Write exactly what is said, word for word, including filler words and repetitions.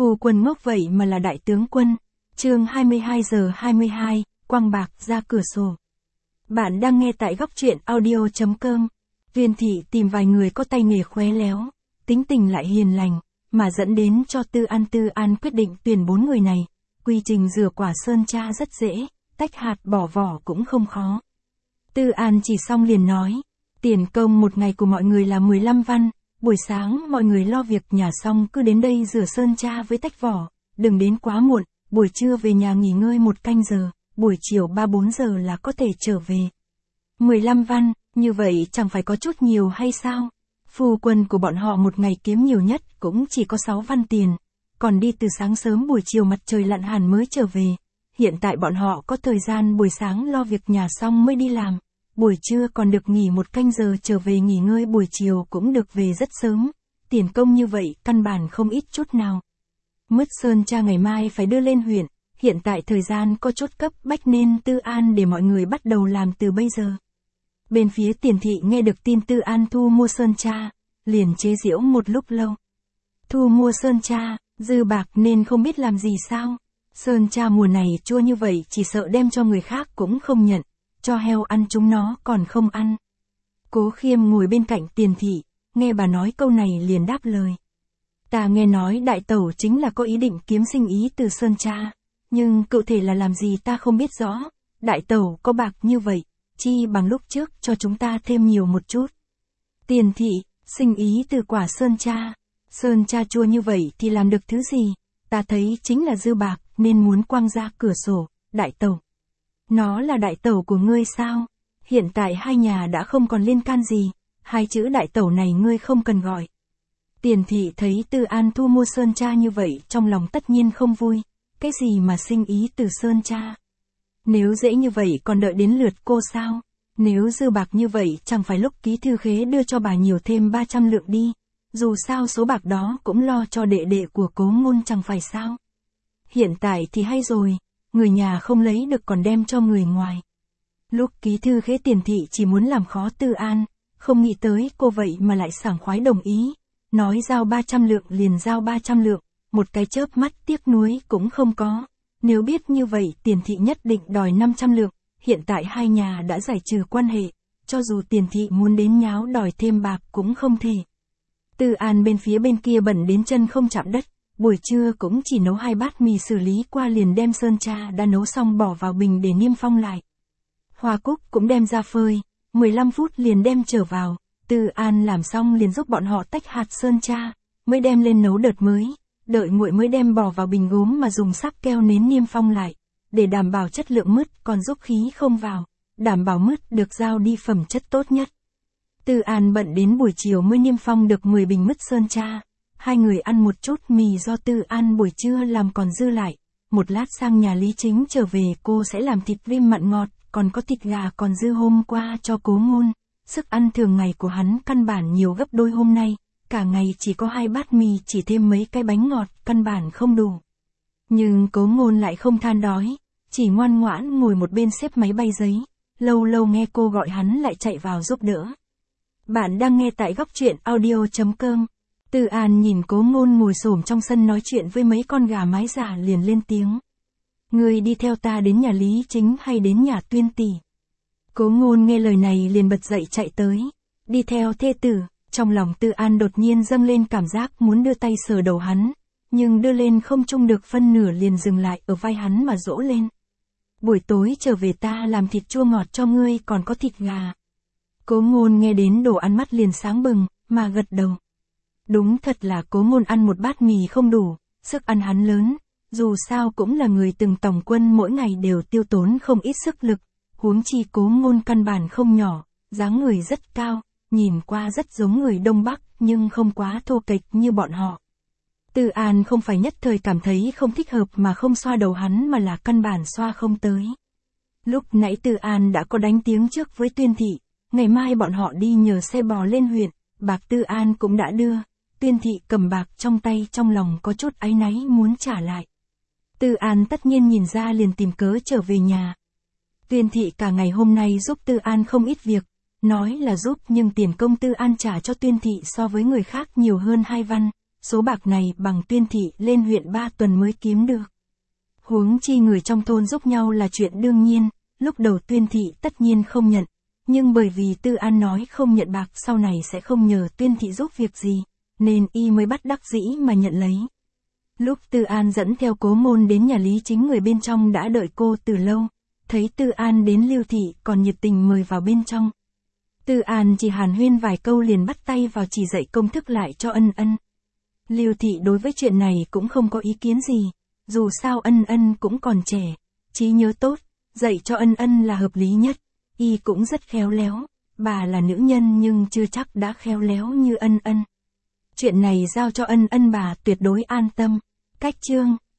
Phu quân ngốc vậy mà là đại tướng quân. Chương hai mươi hai giờ hai mươi hai, quăng bạc ra cửa sổ. Bạn đang nghe tại góc truyện audio chấm com. Viên thị tìm vài người có tay nghề khéo léo, tính tình lại hiền lành, mà dẫn đến cho Tư An. Tư An quyết định tuyển bốn người này. Quy trình rửa quả sơn tra rất dễ, tách hạt bỏ vỏ cũng không khó. Tư An chỉ xong liền nói, tiền công một ngày của mọi người là mười lăm văn, buổi sáng mọi người lo việc nhà xong cứ đến đây rửa sơn tra với tách vỏ, đừng đến quá muộn, buổi trưa về nhà nghỉ ngơi một canh giờ, buổi chiều ba bốn giờ là có thể trở về. mười lăm văn, như vậy chẳng phải có chút nhiều hay sao? Phu quân của bọn họ một ngày kiếm nhiều nhất cũng chỉ có sáu văn tiền, còn đi từ sáng sớm buổi chiều mặt trời lặn hẳn mới trở về. Hiện tại bọn họ có thời gian buổi sáng lo việc nhà xong mới đi làm, buổi trưa còn được nghỉ một canh giờ trở về nghỉ ngơi, buổi chiều cũng được về rất sớm. Tiền công như vậy căn bản không ít chút nào. Mứt sơn tra ngày mai phải đưa lên huyện, hiện tại thời gian có chút cấp bách nên Tư An để mọi người bắt đầu làm từ bây giờ. Bên phía Tiền thị nghe được tin Tư An thu mua sơn tra, liền chế giễu một lúc lâu. Thu mua sơn tra, dư bạc nên không biết làm gì sao? Sơn tra mùa này chua như vậy chỉ sợ đem cho người khác cũng không nhận, cho heo ăn chúng nó còn không ăn. Cố Khiêm ngồi bên cạnh Tiền thị, nghe bà nói câu này liền đáp lời. Ta nghe nói đại tẩu chính là có ý định kiếm sinh ý từ sơn tra, nhưng cụ thể là làm gì ta không biết rõ. Đại tẩu có bạc như vậy, chi bằng lúc trước cho chúng ta thêm nhiều một chút. Tiền thị, sinh ý từ quả sơn tra. Sơn tra chua như vậy thì làm được thứ gì? Ta thấy chính là dư bạc nên muốn quăng ra cửa sổ. Đại tẩu, nó là đại tẩu của ngươi sao? Hiện tại hai nhà đã không còn liên can gì, hai chữ đại tẩu này ngươi không cần gọi. Tiền thị thấy Tư An thu mua sơn tra như vậy trong lòng tất nhiên không vui. Cái gì mà sinh ý từ sơn tra? Nếu dễ như vậy còn đợi đến lượt cô sao? Nếu dư bạc như vậy chẳng phải lúc ký thư khế đưa cho bà nhiều thêm ba trăm lượng đi. Dù sao số bạc đó cũng lo cho đệ đệ của Cố Ngôn chẳng phải sao? Hiện tại thì hay rồi, người nhà không lấy được còn đem cho người ngoài. Lúc ký thư khế Tiền thị chỉ muốn làm khó Tư An, không nghĩ tới cô vậy mà lại sảng khoái đồng ý. Nói giao ba trăm lượng liền giao ba trăm lượng, một cái chớp mắt tiếc nuối cũng không có. Nếu biết như vậy Tiền thị nhất định đòi năm trăm lượng, hiện tại hai nhà đã giải trừ quan hệ, cho dù Tiền thị muốn đến nháo đòi thêm bạc cũng không thể. Tư An bên phía bên kia bận đến chân không chạm đất, buổi trưa cũng chỉ nấu hai bát mì xử lý qua liền đem sơn tra đã nấu xong bỏ vào bình để niêm phong lại. Hoa Cúc cũng đem ra phơi, mười lăm phút liền đem trở vào. Tư An làm xong liền giúp bọn họ tách hạt sơn tra, mới đem lên nấu đợt mới, đợi nguội mới đem bỏ vào bình gốm mà dùng sáp keo nến niêm phong lại, để đảm bảo chất lượng mứt còn giúp khí không vào, đảm bảo mứt được giao đi phẩm chất tốt nhất. Tư An bận đến buổi chiều mới niêm phong được mười bình mứt sơn tra, hai người ăn một chút mì do Tư An buổi trưa làm còn dư lại, một lát sang nhà Lý Chính trở về cô sẽ làm thịt rim mặn ngọt, còn có thịt gà còn dư hôm qua cho Cố Ngôn. Sức ăn thường ngày của hắn căn bản nhiều gấp đôi hôm nay, cả ngày chỉ có hai bát mì chỉ thêm mấy cái bánh ngọt, căn bản không đủ. Nhưng Cố Ngôn lại không than đói, chỉ ngoan ngoãn ngồi một bên xếp máy bay giấy, lâu lâu nghe cô gọi hắn lại chạy vào giúp đỡ. Bạn đang nghe tại góc truyện audio chấm com. Tư An nhìn Cố Ngôn ngồi xổm trong sân nói chuyện với mấy con gà mái giả liền lên tiếng. Ngươi đi theo ta đến nhà Lý Chính hay đến nhà Tuyên tỷ? Cố Ngôn nghe lời này liền bật dậy chạy tới, đi theo thê tử. Trong lòng Tư An đột nhiên dâng lên cảm giác muốn đưa tay sờ đầu hắn, nhưng đưa lên không trung được phân nửa liền dừng lại ở vai hắn mà dỗ lên. Buổi tối trở về ta làm thịt chua ngọt cho ngươi, còn có thịt gà. Cố Ngôn nghe đến đồ ăn mắt liền sáng bừng, mà gật đầu. Đúng thật là Cố Ngôn ăn một bát mì không đủ, sức ăn hắn lớn, dù sao cũng là người từng tổng quân mỗi ngày đều tiêu tốn không ít sức lực, huống chi Cố Ngôn căn bản không nhỏ, dáng người rất cao, nhìn qua rất giống người Đông Bắc nhưng không quá thô kệch như bọn họ. Tư An không phải nhất thời cảm thấy không thích hợp mà không xoa đầu hắn mà là căn bản xoa không tới. Lúc nãy Tư An đã có đánh tiếng trước với Tuyên thị, ngày mai bọn họ đi nhờ xe bò lên huyện, bạc Tư An cũng đã đưa. Tuyên thị cầm bạc trong tay trong lòng có chút áy náy muốn trả lại. Tư An tất nhiên nhìn ra liền tìm cớ trở về nhà. Tuyên thị cả ngày hôm nay giúp Tư An không ít việc, nói là giúp nhưng tiền công Tư An trả cho Tuyên thị so với người khác nhiều hơn hai văn, số bạc này bằng Tuyên thị lên huyện ba tuần mới kiếm được. Huống chi người trong thôn giúp nhau là chuyện đương nhiên, lúc đầu Tuyên thị tất nhiên không nhận, nhưng bởi vì Tư An nói không nhận bạc sau này sẽ không nhờ Tuyên thị giúp việc gì, nên y mới bắt đắc dĩ mà nhận lấy. Lúc Tư An dẫn theo Cố Môn đến nhà Lý Chính, người bên trong đã đợi cô từ lâu, thấy Tư An đến, Lưu thị còn nhiệt tình mời vào bên trong. Tư An chỉ hàn huyên vài câu liền bắt tay vào chỉ dạy công thức lại cho Ân Ân. Lưu thị đối với chuyện này cũng không có ý kiến gì, dù sao Ân Ân cũng còn trẻ, trí nhớ tốt, dạy cho Ân Ân là hợp lý nhất, y cũng rất khéo léo, bà là nữ nhân nhưng chưa chắc đã khéo léo như Ân Ân. Chuyện này giao cho Ân Ân bà tuyệt đối an tâm. Cách chương